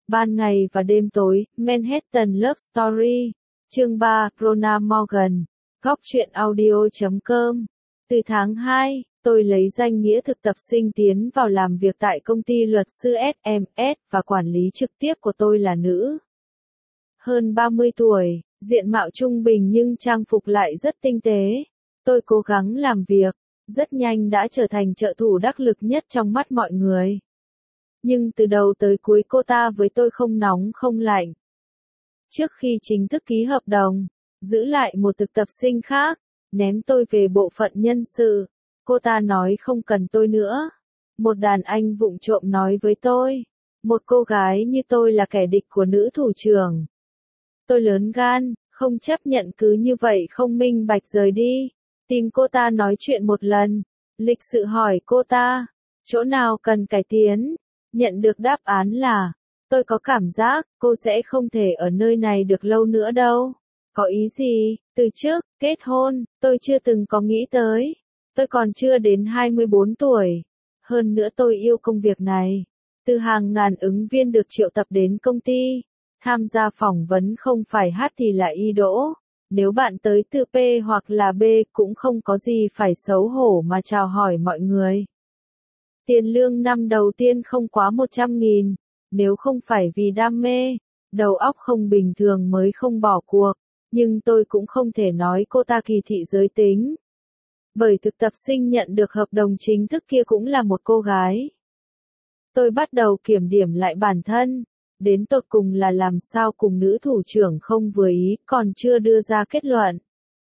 Ban ngày và đêm tối, Manhattan Love Story. Chương 3, Rona Morgan. Góc truyện audio.com. Từ tháng 2, tôi lấy danh nghĩa thực tập sinh tiến vào làm việc tại công ty luật sư SMS và quản lý trực tiếp của tôi là nữ. Hơn 30 tuổi, diện mạo trung bình nhưng trang phục lại rất tinh tế. Tôi cố gắng làm việc, rất nhanh đã trở thành trợ thủ đắc lực nhất trong mắt mọi người. Nhưng từ đầu tới cuối cô ta với tôi không nóng không lạnh. Trước khi chính thức ký hợp đồng, giữ lại một thực tập sinh khác, ném tôi về bộ phận nhân sự, cô ta nói không cần tôi nữa. Một đàn anh vụng trộm nói với tôi, một cô gái như tôi là kẻ địch của nữ thủ trưởng. Tôi lớn gan, không chấp nhận cứ như vậy không minh bạch rời đi, tìm cô ta nói chuyện một lần, lịch sự hỏi cô ta, chỗ nào cần cải tiến, nhận được đáp án là, tôi có cảm giác, cô sẽ không thể ở nơi này được lâu nữa đâu. Có ý gì? Từ trước, kết hôn, tôi chưa từng có nghĩ tới. Tôi còn chưa đến 24 tuổi. Hơn nữa tôi yêu công việc này. Từ hàng ngàn ứng viên được triệu tập đến công ty. Tham gia phỏng vấn không phải hát thì là y đỗ. Nếu bạn tới từ P hoặc là B cũng không có gì phải xấu hổ mà chào hỏi mọi người. Tiền lương năm đầu tiên không quá 100.000. Nếu không phải vì đam mê, đầu óc không bình thường mới không bỏ cuộc. Nhưng tôi cũng không thể nói cô ta kỳ thị giới tính. Bởi thực tập sinh nhận được hợp đồng chính thức kia cũng là một cô gái. Tôi bắt đầu kiểm điểm lại bản thân. Đến tột cùng là làm sao cùng nữ thủ trưởng không vừa ý, còn chưa đưa ra kết luận.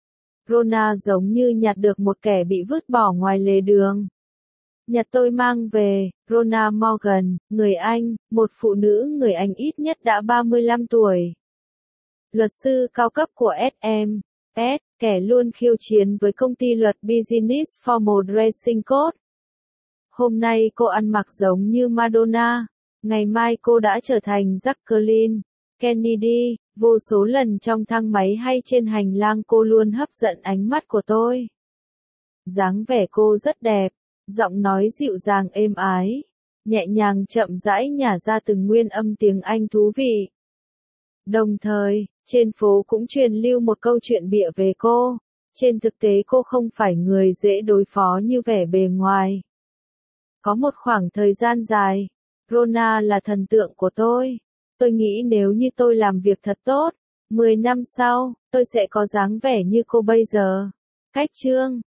Rona giống như nhặt được một kẻ bị vứt bỏ ngoài lề đường. Nhặt tôi mang về, Rona Morgan, người Anh, một phụ nữ người Anh ít nhất đã 35 tuổi. Luật sư cao cấp của SMS, kẻ luôn khiêu chiến với công ty luật Business Formal Dressing Code. Hôm nay cô ăn mặc giống như Madonna, ngày mai cô đã trở thành Jacqueline Kennedy, vô số lần trong thang máy hay trên hành lang cô luôn hấp dẫn ánh mắt của tôi. Dáng vẻ cô rất đẹp, giọng nói dịu dàng êm ái, nhẹ nhàng chậm rãi nhả ra từng nguyên âm tiếng Anh thú vị. Đồng thời, trên phố cũng truyền lưu một câu chuyện bịa về cô. Trên thực tế cô không phải người dễ đối phó như vẻ bề ngoài. Có một khoảng thời gian dài, Rona là thần tượng của tôi. Tôi nghĩ nếu như tôi làm việc thật tốt, 10 năm sau, tôi sẽ có dáng vẻ như cô bây giờ. Cách chương